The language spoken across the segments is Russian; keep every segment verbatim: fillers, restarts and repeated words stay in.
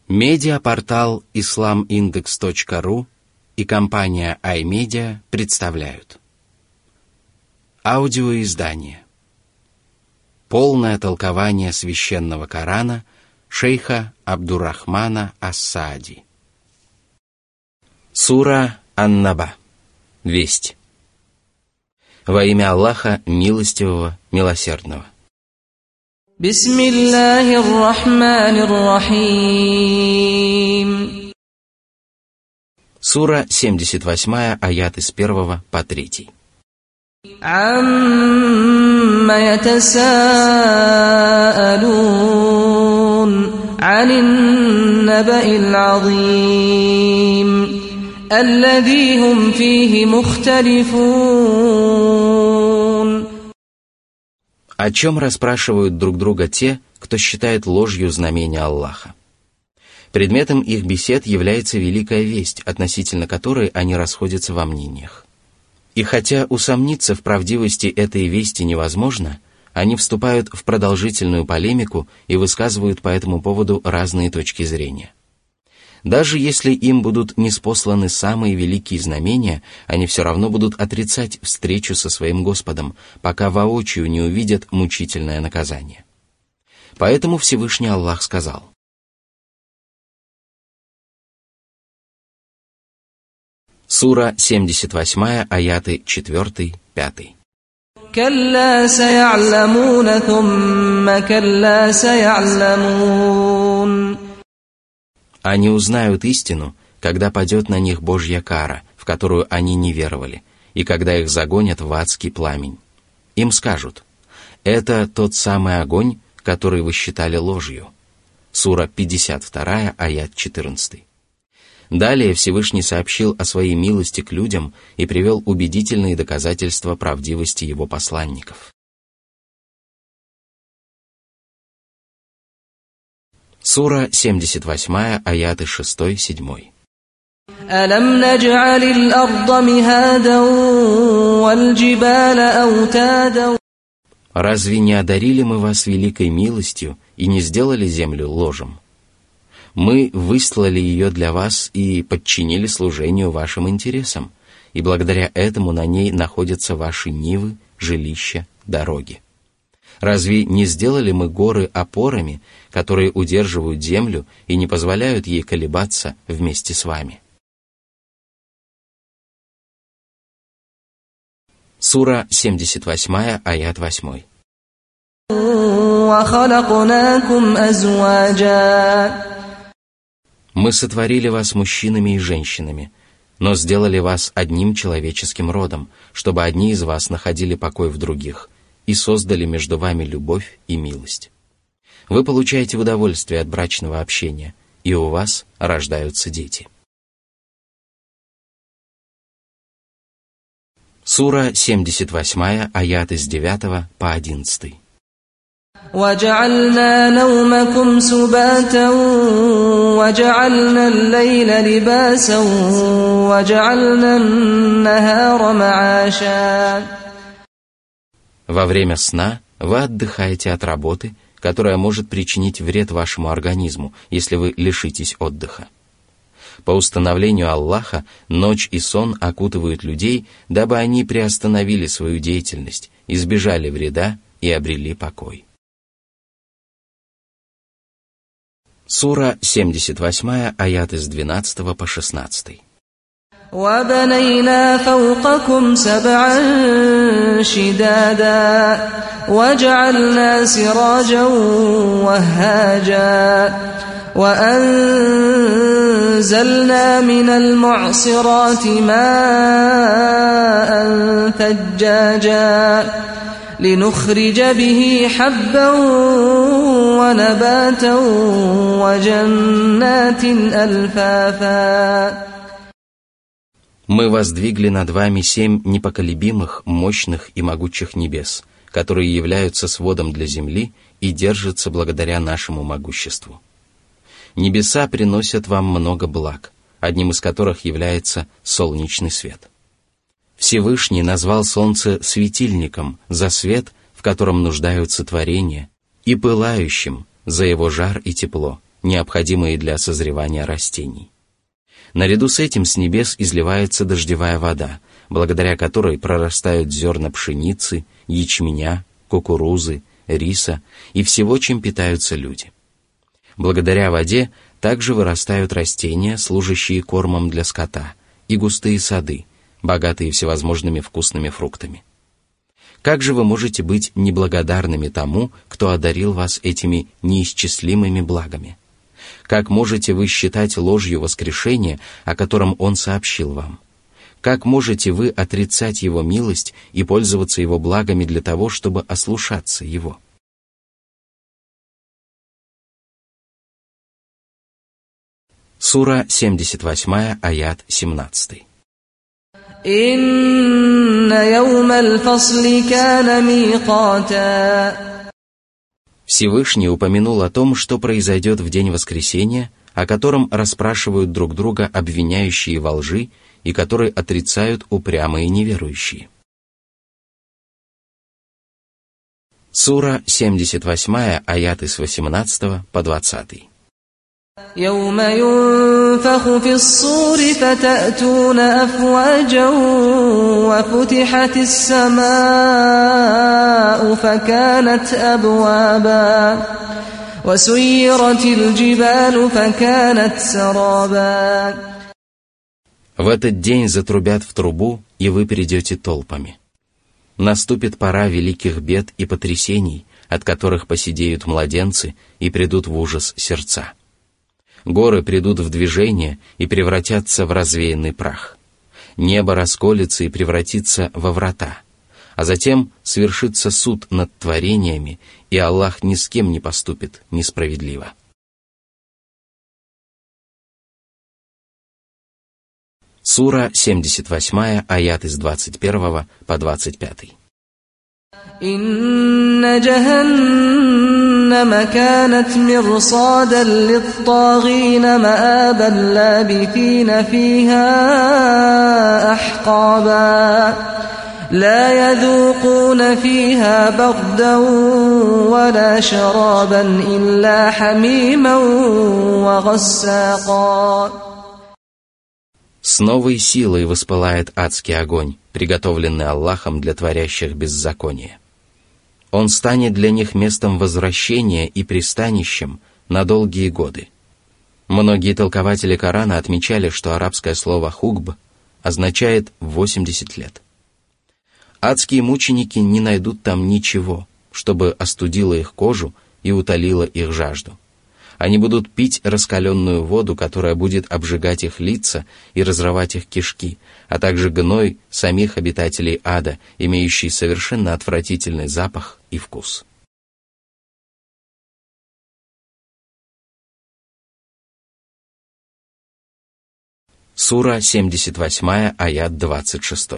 Медиапортал ислам индекс точка ру и компания iMedia представляют аудиоиздание «Полное толкование священного Корана» шейха Абдуррахмана ас-Саади. Сура Ан-Наба. Весть. Во имя Аллаха Милостивого, Милосердного. Бисмиллахир-рахманир-рахим. Сура семьдесят восемь, аят с первого по третий. Амма ятасаалун анин-наба'ил азим аллази хум фихи мухталифун. О чем расспрашивают друг друга те, кто считает ложью знамения Аллаха? Предметом их бесед является великая весть, относительно которой они расходятся во мнениях. И хотя усомниться в правдивости этой вести невозможно, они вступают в продолжительную полемику и высказывают по этому поводу разные точки зрения. Даже если им будут ниспосланы самые великие знамения, они все равно будут отрицать встречу со своим Господом, пока воочию не увидят мучительное наказание. Поэтому Всевышний Аллах сказал: Сура семьдесят восемь, аяты четыре-пять. Калла са'ялямуна thumma калла са'ялямун. Они узнают истину, когда падет на них Божья кара, в которую они не веровали, и когда их загонят в адский пламень. Им скажут: это тот самый огонь, который вы считали ложью. Сура пятьдесят два, аят четырнадцать. Далее Всевышний сообщил о своей милости к людям и привел убедительные доказательства правдивости его посланников. Сура семьдесят восемь, аяты шесть-семь. Алам надж'алил арда михадан валь джибаля аутадан. Разве не одарили мы вас великой милостью и не сделали землю ложем? Мы выслали ее для вас и подчинили служению вашим интересам, и благодаря этому на ней находятся ваши нивы, жилища, дороги. Разве не сделали мы горы опорами, которые удерживают землю и не позволяют ей колебаться вместе с вами? Сура семьдесят восемь, аят восемь. Мы сотворили вас мужчинами и женщинами, но сделали вас одним человеческим родом, чтобы одни из вас находили покой в других, и создали между вами любовь и милость. Вы получаете удовольствие от брачного общения, и у вас рождаются дети. Сура семьдесят восемь, аяты с девятого по одиннадцатый. وَجَعَلْنَا نَوْمَكُمْ سُبَاتًا وَجَعَلْنَا اللَّيْلَ لِبَاسًا وَجَعَلْنَا النَّهَارَ مَعَاشًا. Во время сна вы отдыхаете от работы, которая может причинить вред вашему организму, если вы лишитесь отдыха. По установлению Аллаха, ночь и сон окутывают людей, дабы они приостановили свою деятельность, избежали вреда и обрели покой. Сура семьдесят восемь, аяты с двенадцатого по шестнадцатый. وَبَنَيْنَا فَوْقَكُمْ سَبْعًا شِدَادًا وَجَعَلْنَا سِرَاجًا وَهَّاجًا وَأَنزَلْنَا مِنَ الْمُعْصِرَاتِ مَاءً ثَجَّاجًا لِنُخْرِجَ بِهِ حَبًّا وَنَبَاتًا وَجَنَّاتٍ أَلْفَافًا. Мы воздвигли над вами семь непоколебимых, мощных и могучих небес, которые являются сводом для земли и держатся благодаря нашему могуществу. Небеса приносят вам много благ, одним из которых является солнечный свет. Всевышний назвал солнце светильником за свет, в котором нуждаются творения, и пылающим за его жар и тепло, необходимые для созревания растений. Наряду с этим с небес изливается дождевая вода, благодаря которой прорастают зерна пшеницы, ячменя, кукурузы, риса и всего, чем питаются люди. Благодаря воде также вырастают растения, служащие кормом для скота, и густые сады, богатые всевозможными вкусными фруктами. Как же вы можете быть неблагодарными тому, кто одарил вас этими неисчислимыми благами? Как можете вы считать ложью воскрешение, о котором Он сообщил вам? Как можете вы отрицать Его милость и пользоваться Его благами для того, чтобы ослушаться Его? Сура семьдесят восемь, аят семнадцать. «Инна яумал фасли кана миката». Всевышний упомянул о том, что произойдет в день воскресения, о котором расспрашивают друг друга обвиняющие во лжи и который отрицают упрямые неверующие. Сура семьдесят восемь, аяты с восемнадцатого по двадцатый. يوم ينفخ في الصور فتأتون أفواجا وفتحت السماء فكانت أبوابا وسيرت الجبال فكانت سرابا. В этот день затрубят в трубу, и вы придете толпами. Наступит пора великих бед и потрясений, от которых посидеют младенцы и придут в ужас сердца. Горы придут в движение и превратятся в развеянный прах. Небо расколется и превратится во врата. А затем свершится суд над творениями, и Аллах ни с кем не поступит несправедливо. Сура семьдесят восемь, аят с двадцать первого по двадцать пятый. «Инна джаханнама канат мирсадан литтагина маабан лабитина фиха ахкаба, ла ядукуна фиха бардан вала шарабан илля хамиман ва гассака». С новой силой воспылает адский огонь, приготовленный Аллахом для творящих беззаконие. Он станет для них местом возвращения и пристанищем на долгие годы. Многие толкователи Корана отмечали, что арабское слово «хугб» означает «восемьдесят лет». Адские мученики не найдут там ничего, чтобы остудило их кожу и утолило их жажду. Они будут пить раскаленную воду, которая будет обжигать их лица и разрывать их кишки, а также гной самих обитателей ада, имеющий совершенно отвратительный запах и вкус. Сура семьдесят восемь, аят двадцать шесть.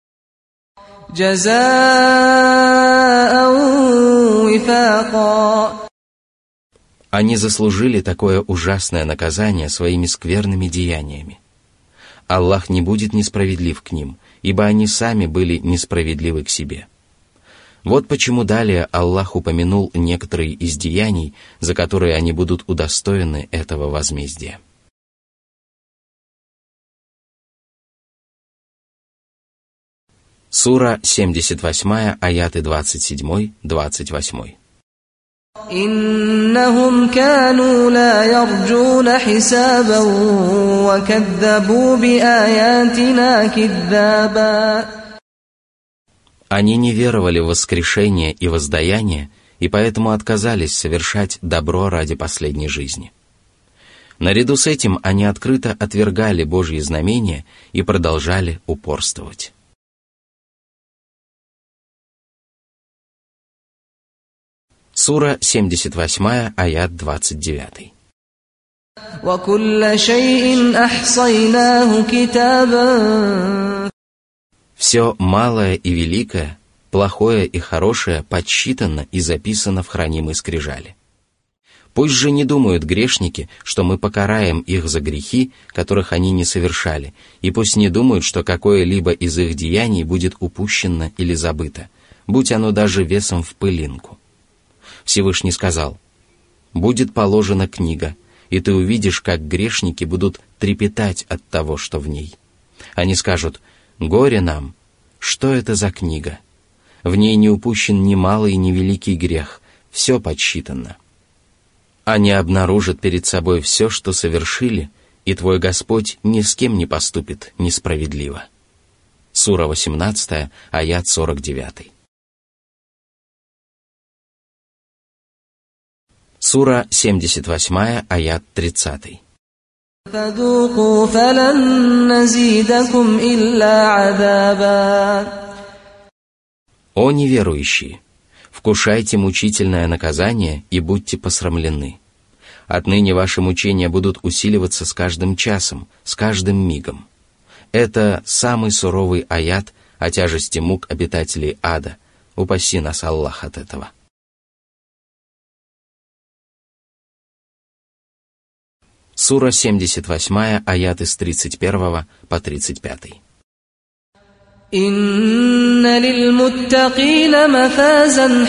«Джаза'ан вифаqa». Они заслужили такое ужасное наказание своими скверными деяниями. Аллах не будет несправедлив к ним, ибо они сами были несправедливы к себе. Вот почему далее Аллах упомянул некоторые из деяний, за которые они будут удостоены этого возмездия. Сура семьдесят восемь, аяты двадцать семь двадцать восемь. إنهم كانوا لا يرجون حسابا وكذبوا بآياتنا كذابا. Они не веровали в воскрешение и воздаяние, и поэтому отказались совершать добро ради последней жизни. Наряду с этим они открыто отвергали Божьи знамения и продолжали упорствовать. Сура семьдесят восемь, аят двадцать девять. Все малое и великое, плохое и хорошее подсчитано и записано в хранимой скрижали. Пусть же не думают грешники, что мы покараем их за грехи, которых они не совершали, и пусть не думают, что какое-либо из их деяний будет упущено или забыто, будь оно даже весом в пылинку. Всевышний сказал: «Будет положена книга, и ты увидишь, как грешники будут трепетать от того, что в ней. Они скажут: «Горе нам! Что это за книга? В ней не упущен ни малый, ни великий грех, все подсчитано». Они обнаружат перед собой все, что совершили, и твой Господь ни с кем не поступит несправедливо. Сура восемнадцатая, аят сорок девятый. Сура семьдесят восьмая, аят тридцатый. فذوقوا فلن نزيدكم إلا عذابا. О неверующие! Вкушайте мучительное наказание и будьте посрамлены. Отныне ваши мучения будут усиливаться с каждым часом, с каждым мигом. Это самый суровый аят о тяжести мук обитателей ада. Упаси нас, Аллах, от этого. Сура семьдесят восьмая, аяты с тридцать первого по тридцать пятый. إن للمتقين مفازا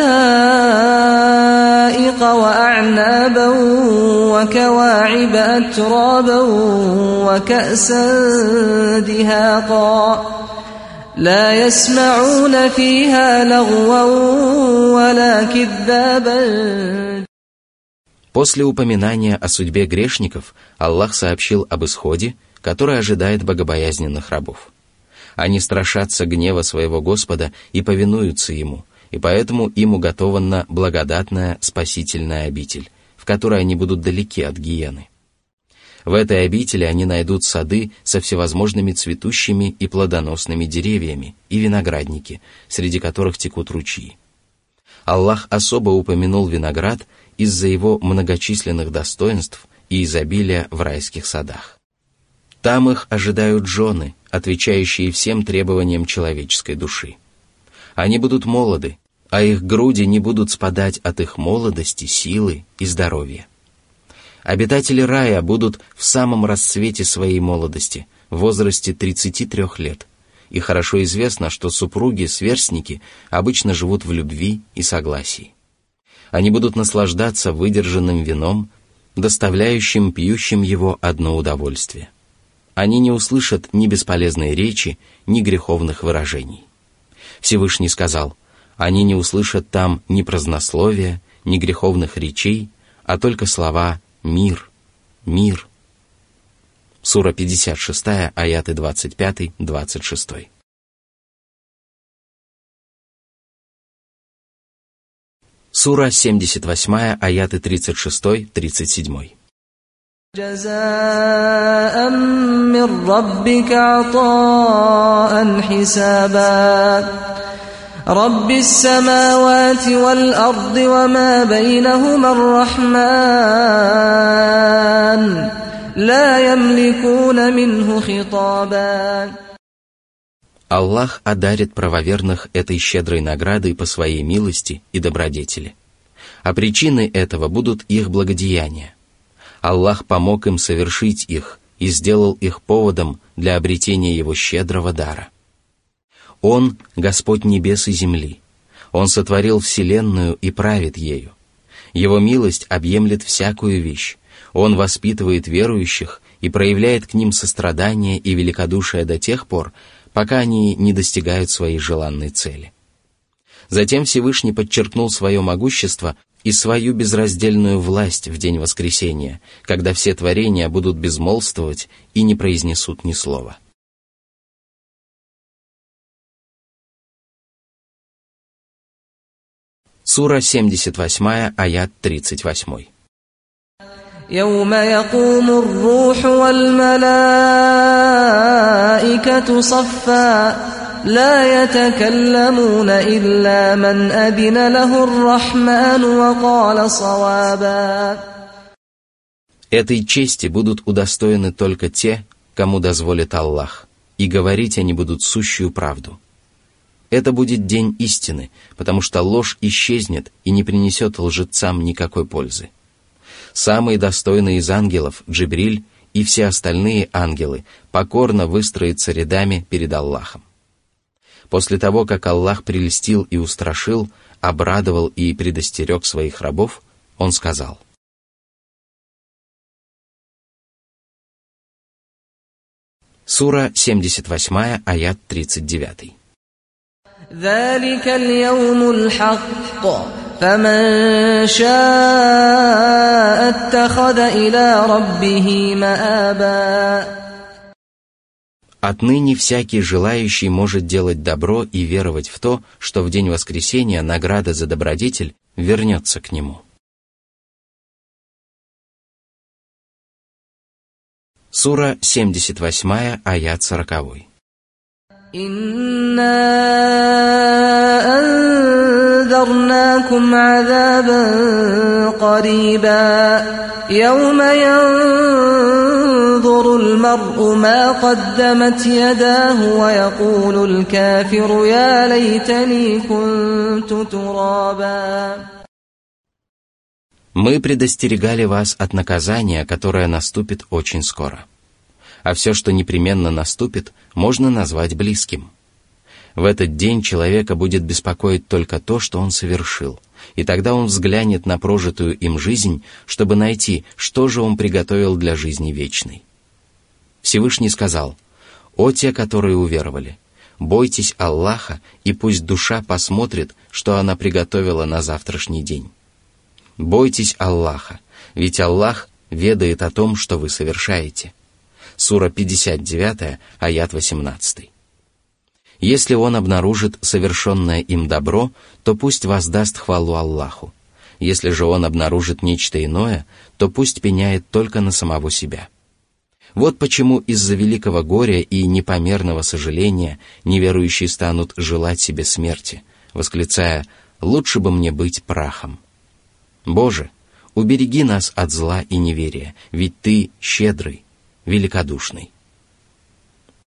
حدائق وأعنابا وكواعب أترابا وكأسا دهاقا لا يسمعون فيها لغوا ولا كذابا. После упоминания о судьбе грешников Аллах сообщил об исходе, который ожидает богобоязненных рабов. Они страшатся гнева своего Господа и повинуются Ему, и поэтому им уготована благодатная спасительная обитель, в которой они будут далеки от гиены. В этой обители они найдут сады со всевозможными цветущими и плодоносными деревьями и виноградники, среди которых текут ручьи. Аллах особо упомянул виноград из-за его многочисленных достоинств и изобилия в райских садах. Там их ожидают жены, отвечающие всем требованиям человеческой души. Они будут молоды, а их груди не будут спадать от их молодости, силы и здоровья. Обитатели рая будут в самом расцвете своей молодости, в возрасте тридцати трёх лет, и хорошо известно, что супруги-сверстники обычно живут в любви и согласии. Они будут наслаждаться выдержанным вином, доставляющим пьющим его одно удовольствие. Они не услышат ни бесполезной речи, ни греховных выражений. Всевышний сказал: они не услышат там ни празднословия, ни греховных речей, а только слова «мир», «мир». Сура пятьдесят шестая, аяты двадцать пятый двадцать шестой. Сура семьдесят восьмая, аяты тридцать шестой тридцать седьмой. جزاء من ربك عطاء حسابا رب السماوات والأرض وما بينهما الرحمن لا يملكون منه خطابا. Аллах одарит правоверных этой щедрой наградой по своей милости и добродетели. А причиной этого будут их благодеяния. Аллах помог им совершить их и сделал их поводом для обретения Его щедрого дара. Он — Господь небес и земли. Он сотворил вселенную и правит ею. Его милость объемлет всякую вещь. Он воспитывает верующих и проявляет к ним сострадание и великодушие до тех пор, пока они не достигают своей желанной цели. Затем Всевышний подчеркнул свое могущество и свою безраздельную власть в день воскресения, когда все творения будут безмолвствовать и не произнесут ни слова. Сура семьдесят восьмая, аят тридцать восьмой. يوم يقوم الروح والملائكة صفا لا يتكلمون إلا من أذن له الرحمن وقال صوابا. Этой чести будут удостоены только те, кому дозволит Аллах, и говорить они будут сущую правду. Это будет день истины, потому что ложь исчезнет и не принесет лжецам никакой пользы. Самые достойные из ангелов, Джибриль и все остальные ангелы, покорно выстроятся рядами перед Аллахом. После того, как Аллах прельстил и устрашил, обрадовал и предостерег своих рабов, Он сказал: Сура семьдесят восемь, аят тридцать девять. ذلك اليوم الحق فمن شاء اتخذ إلى ربه مآبا. Отныне всякий желающий может делать добро и веровать в то, что в день воскресения награда за добродетель вернется к нему. Сура семьдесят восемь, аят сорок. إنا أنذرناكم عذابا قريبا يوم ينظر المرء ما قدمت يداه ويقول الكافر يا ليتني كنت ترابا. Мы предостерегали вас от наказания, которое наступит очень скоро. А все, что непременно наступит, можно назвать близким. В этот день человека будет беспокоить только то, что он совершил, и тогда он взглянет на прожитую им жизнь, чтобы найти, что же он приготовил для жизни вечной. Всевышний сказал: «О те, которые уверовали, бойтесь Аллаха, и пусть душа посмотрит, что она приготовила на завтрашний день. Бойтесь Аллаха, ведь Аллах ведает о том, что вы совершаете». Сура пятьдесят девять, аят восемнадцать. Если он обнаружит совершенное им добро, то пусть воздаст хвалу Аллаху. Если же он обнаружит нечто иное, то пусть пеняет только на самого себя. Вот почему из-за великого горя и непомерного сожаления неверующие станут желать себе смерти, восклицая: «Лучше бы мне быть прахом». Боже, убереги нас от зла и неверия, ведь Ты щедрый, великодушный.